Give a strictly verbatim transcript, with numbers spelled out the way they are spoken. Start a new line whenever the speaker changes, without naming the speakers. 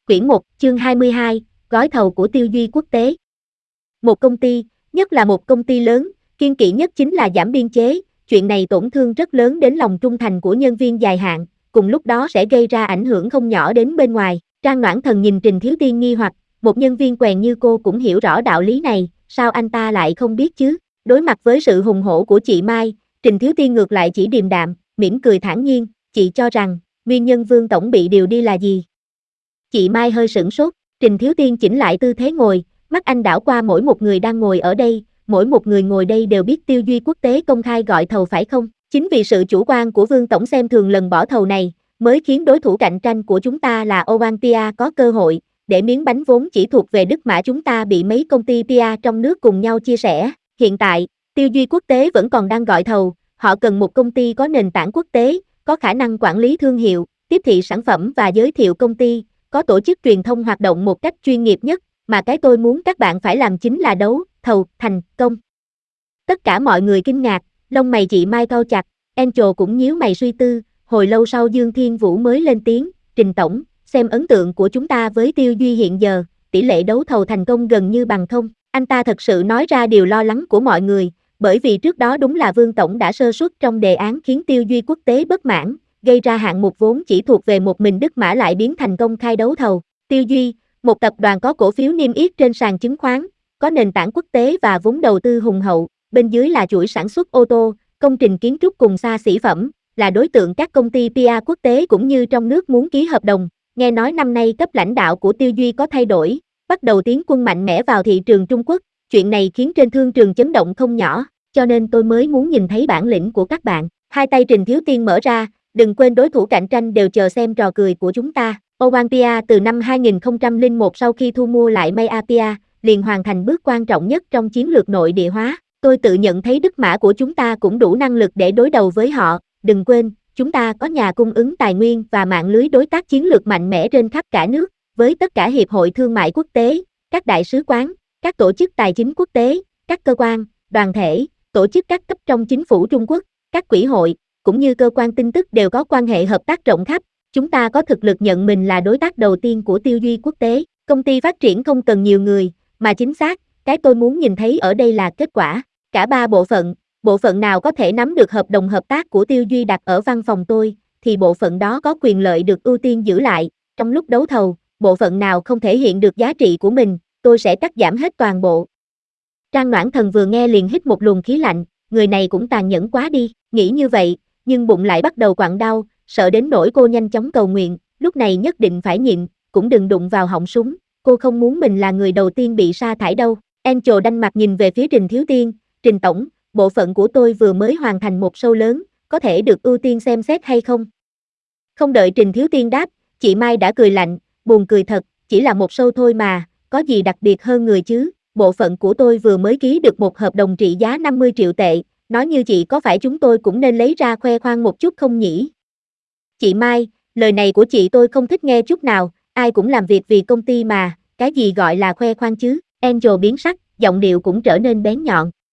Quyển một, chương hai mươi hai, gói thầu của Tiêu Duy Quốc tế. Một công ty, nhất là một công ty lớn, kiêng kỵ nhất chính là giảm biên chế, chuyện này tổn thương rất lớn đến lòng trung thành của nhân viên dài hạn, cùng lúc đó sẽ gây ra ảnh hưởng không nhỏ đến bên ngoài. Trang Noãn Thần nhìn Trình Thiếu Tiên nghi hoặc, một nhân viên quèn như cô cũng hiểu rõ đạo lý này, sao anh ta lại không biết chứ? Đối mặt với sự hùng hổ của chị Mai, Trình Thiếu Tiên ngược lại chỉ điềm đạm, mỉm cười thản nhiên, chị cho rằng, nguyên nhân Vương Tổng bị điều đi là gì? Chị Mai hơi sửng sốt, Trình Thiếu Tiên chỉnh lại tư thế ngồi, mắt anh đảo qua mỗi một người đang ngồi ở đây, mỗi một người ngồi đây đều biết Tiêu Duy Quốc tế công khai gọi thầu phải không? Chính vì sự chủ quan của Vương Tổng xem thường lần bỏ thầu này, mới khiến đối thủ cạnh tranh của chúng ta là Owanpia có cơ hội, để miếng bánh vốn chỉ thuộc về Đức Mã chúng ta bị mấy công ty pê e trong nước cùng nhau chia sẻ. Hiện tại, Tiêu Duy Quốc tế vẫn còn đang gọi thầu, họ cần một công ty có nền tảng quốc tế, có khả năng quản lý thương hiệu, tiếp thị sản phẩm và giới thiệu công ty, có tổ chức truyền thông hoạt động một cách chuyên nghiệp nhất, mà cái tôi muốn các bạn phải làm chính là đấu thầu thành công. Tất cả mọi người kinh ngạc, lông mày chị Mai cau chặt, Angel cũng nhíu mày suy tư, hồi lâu sau Dương Thiên Vũ mới lên tiếng, Trình Tổng, xem ấn tượng của chúng ta với Tiêu Duy hiện giờ, tỷ lệ đấu thầu thành công gần như bằng không. Anh ta thật sự nói ra điều lo lắng của mọi người, bởi vì trước đó đúng là Vương Tổng đã sơ suất trong đề án khiến Tiêu Duy Quốc tế bất mãn, gây ra hạng mục vốn chỉ thuộc về một mình Đức Mã lại biến thành công khai đấu thầu. Tiêu Duy, một tập đoàn có cổ phiếu niêm yết trên sàn chứng khoán, có nền tảng quốc tế và vốn đầu tư hùng hậu, bên dưới là chuỗi sản xuất ô tô, công trình kiến trúc cùng xa xỉ phẩm, là đối tượng các công ty pê e quốc tế cũng như trong nước muốn ký hợp đồng. Nghe nói năm nay cấp lãnh đạo của Tiêu Duy có thay đổi, bắt đầu tiến quân mạnh mẽ vào thị trường Trung Quốc, chuyện này khiến trên thương trường chấn động không nhỏ, cho nên tôi mới muốn nhìn thấy bản lĩnh của các bạn. Hai tay Trình Thiếu Tiên mở ra, đừng quên đối thủ cạnh tranh đều chờ xem trò cười của chúng ta. Owanpia từ năm hai nghìn không trăm lẻ một sau khi thu mua lại Mayapia, liền hoàn thành bước quan trọng nhất trong chiến lược nội địa hóa. Tôi tự nhận thấy Đức Mã của chúng ta cũng đủ năng lực để đối đầu với họ, đừng quên, chúng ta có nhà cung ứng tài nguyên và mạng lưới đối tác chiến lược mạnh mẽ trên khắp cả nước, với tất cả hiệp hội thương mại quốc tế, các đại sứ quán, các tổ chức tài chính quốc tế, các cơ quan, đoàn thể, tổ chức các cấp trong chính phủ Trung Quốc, các quỹ hội, cũng như cơ quan tin tức đều có quan hệ hợp tác rộng khắp. Chúng ta có thực lực nhận mình là đối tác đầu tiên của Tiêu Duy Quốc tế. Công ty phát triển không cần nhiều người, mà chính xác, cái tôi muốn nhìn thấy ở đây là kết quả. Cả ba bộ phận, bộ phận nào có thể nắm được hợp đồng hợp tác của Tiêu Duy đặt ở văn phòng tôi, thì bộ phận đó có quyền lợi được ưu tiên giữ lại. Trong lúc đấu thầu, bộ phận nào không thể hiện được giá trị của mình, tôi sẽ cắt giảm hết toàn bộ. Trang Noãn Thần vừa nghe liền hít một luồng khí lạnh, người này cũng tàn nhẫn quá đi, nghĩ như vậy, nhưng bụng lại bắt đầu quặn đau, sợ đến nỗi cô nhanh chóng cầu nguyện, lúc này nhất định phải nhịn, cũng đừng đụng vào họng súng, cô không muốn mình là người đầu tiên bị sa thải đâu. Angel đanh mặt nhìn về phía Trình Thiếu Tiên, Trình Tổng, bộ phận của tôi vừa mới hoàn thành một show lớn, có thể được ưu tiên xem xét hay không? Không đợi Trình Thiếu Tiên đáp, chị Mai đã cười lạnh, buồn cười thật, chỉ là một show thôi mà, có gì đặc biệt hơn người chứ, bộ phận của tôi vừa mới ký được một hợp đồng trị giá năm mươi triệu tệ, nói như chị có phải chúng tôi cũng nên lấy ra khoe khoang một chút không nhỉ? Chị Mai, lời này của chị tôi không thích nghe chút nào, ai cũng làm việc vì công ty mà, cái gì gọi là khoe khoang chứ? Angel biến sắc, giọng điệu cũng trở nên bén nhọn,